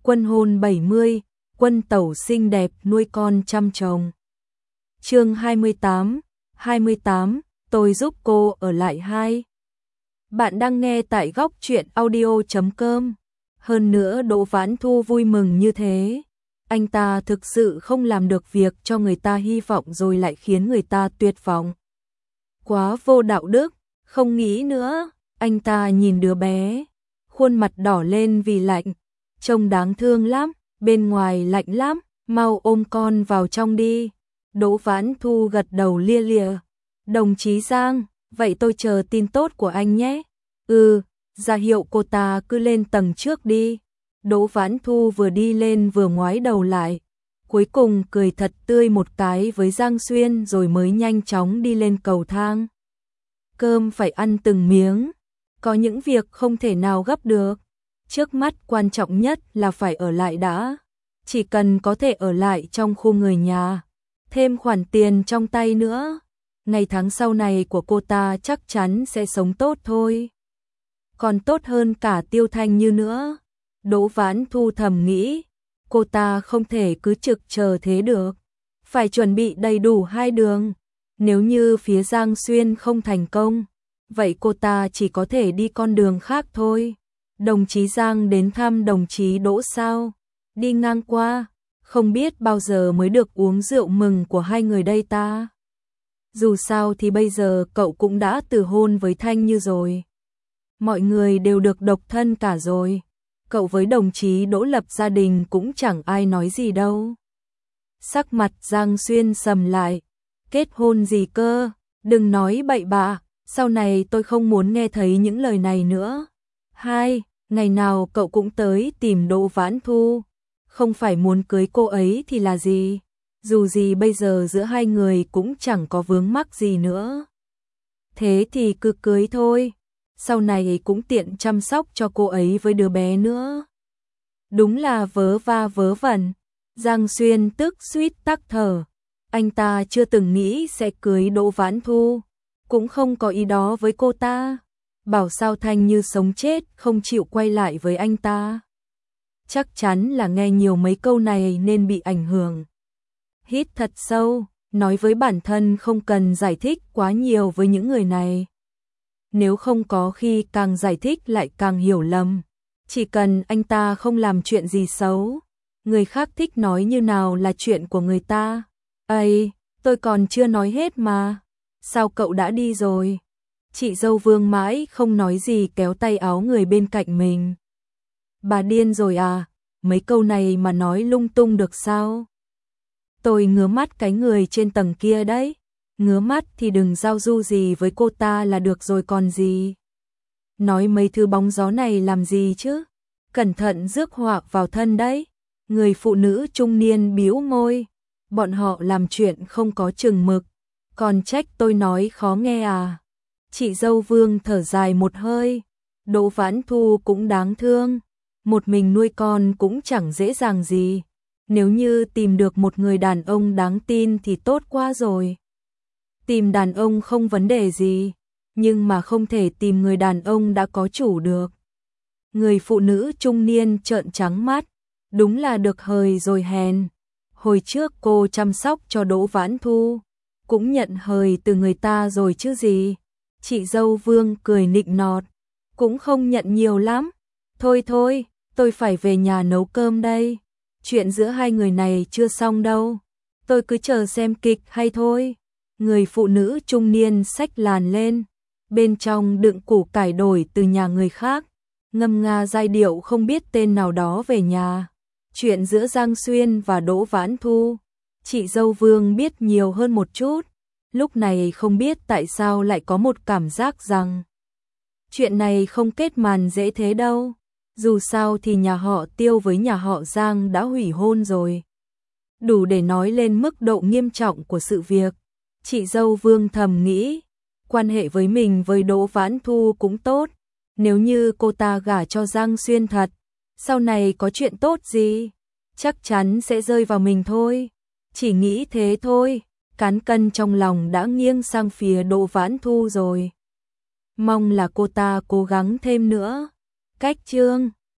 Quân hôn 70, quân tẩu xinh đẹp nuôi con chăm chồng. Chương 28, tôi giúp cô ở lại 2. Bạn đang nghe tại góc truyện audio.com. Hơn nữa Đỗ Vãn Thu vui mừng như thế. Anh ta thực sự không làm được việc cho người ta hy vọng rồi lại khiến người ta tuyệt vọng. Quá vô đạo đức, không nghĩ nữa. Anh ta nhìn đứa bé, khuôn mặt đỏ lên vì lạnh, trông đáng thương lắm, bên ngoài lạnh lắm, mau ôm con vào trong đi. Đỗ Vãn Thu gật đầu lia lịa. Đồng chí Giang, vậy tôi chờ tin tốt của anh nhé. Ra hiệu cô ta cứ lên tầng trước đi. Đỗ Vãn Thu vừa đi lên vừa ngoái đầu lại, cuối cùng cười thật tươi một cái với Giang Xuyên rồi mới nhanh chóng đi lên cầu thang. Cơm phải ăn từng miếng, có những việc không thể nào gấp được. Trước mắt quan trọng nhất là phải ở lại đã. Chỉ cần có thể ở lại trong khu người nhà, thêm khoản tiền trong tay nữa, ngày tháng sau này của cô ta chắc chắn sẽ sống tốt thôi. Còn tốt hơn cả Tiêu Thanh Như nữa. Đỗ Vãn Thu thầm nghĩ, cô ta không thể cứ trực chờ thế được, phải chuẩn bị đầy đủ 2 đường. Nếu như phía Giang Xuyên không thành công, vậy cô ta chỉ có thể đi con đường khác thôi. Đồng chí Giang đến thăm đồng chí Đỗ sao? Đi ngang qua, không biết bao giờ mới được uống rượu mừng của hai người đây ta. Dù sao thì bây giờ cậu cũng đã từ hôn với Thanh Như rồi. Mọi người đều được độc thân cả rồi. Cậu với đồng chí Đỗ lập gia đình cũng chẳng ai nói gì đâu. Sắc mặt Giang Xuyên sầm lại. Kết hôn gì cơ? Đừng nói bậy bạ, sau này tôi không muốn nghe thấy những lời này nữa. 2. Ngày nào cậu cũng tới tìm Đỗ Vãn Thu, không phải muốn cưới cô ấy thì là gì? Dù gì bây giờ giữa hai người cũng chẳng có vướng mắc gì nữa. Thế thì cứ cưới thôi, sau này cũng tiện chăm sóc cho cô ấy với đứa bé nữa. Đúng là vớ va vớ vẩn. Giang Xuyên tức suýt tắc thở. Anh ta chưa từng nghĩ sẽ cưới Đỗ Vãn Thu, cũng không có ý đó với cô ta. Bảo sao Thanh Như sống chết không chịu quay lại với anh ta. Chắc chắn là nghe nhiều mấy câu này nên bị ảnh hưởng. Hít thật sâu, nói với bản thân không cần giải thích quá nhiều với những người này. Nếu không có khi càng giải thích lại càng hiểu lầm. Chỉ cần anh ta không làm chuyện gì xấu, người khác thích nói như nào là chuyện của người ta. Ây, tôi còn chưa nói hết mà. Sao cậu đã đi rồi? Chị dâu Vương mãi không nói gì kéo tay áo người bên cạnh mình. Bà điên rồi à? Mấy câu này mà nói lung tung được sao? Tôi ngứa mắt cái người trên tầng kia đấy. Ngứa mắt thì đừng giao du gì với cô ta là được rồi còn gì. Nói mấy thứ bóng gió này làm gì chứ? Cẩn thận rước họa vào thân đấy. Người phụ nữ trung niên bĩu môi. Bọn họ làm chuyện không có chừng mực. Còn trách tôi nói khó nghe à? Chị dâu Vương thở dài một hơi. Đỗ Vãn Thu cũng đáng thương. Một mình nuôi con cũng chẳng dễ dàng gì. Nếu như tìm được một người đàn ông đáng tin thì tốt quá rồi. Tìm đàn ông không vấn đề gì, nhưng mà không thể tìm người đàn ông đã có chủ được. Người phụ nữ trung niên trợn trắng mắt. Đúng là được hời rồi hèn. Hồi trước cô chăm sóc cho Đỗ Vãn Thu, cũng nhận hời từ người ta rồi chứ gì. Chị dâu Vương cười nịnh nọt. Cũng không nhận nhiều lắm. Thôi thôi, tôi phải về nhà nấu cơm đây. Chuyện giữa hai người này chưa xong đâu. Tôi cứ chờ xem kịch hay thôi. Người phụ nữ trung niên xách làn lên. Bên trong đựng củ cải đổi từ nhà người khác. Ngâm nga giai điệu không biết tên nào đó về nhà. Chuyện giữa Giang Xuyên và Đỗ Vãn Thu. Chị dâu Vương biết nhiều hơn một chút. Lúc này không biết tại sao lại có một cảm giác rằng chuyện này không kết màn dễ thế đâu. Dù sao thì nhà họ Tiêu với nhà họ Giang đã hủy hôn rồi. Đủ để nói lên mức độ nghiêm trọng của sự việc. Chị dâu Vương thầm nghĩ, quan hệ với mình với Đỗ Vãn Thu cũng tốt. Nếu như cô ta gả cho Giang Xuyên thật, sau này có chuyện tốt gì, chắc chắn sẽ rơi vào mình thôi. Chỉ nghĩ thế thôi, cán cân trong lòng đã nghiêng sang phía Đỗ Vãn Thu rồi. Mong là cô ta cố gắng thêm nữa. Cách chương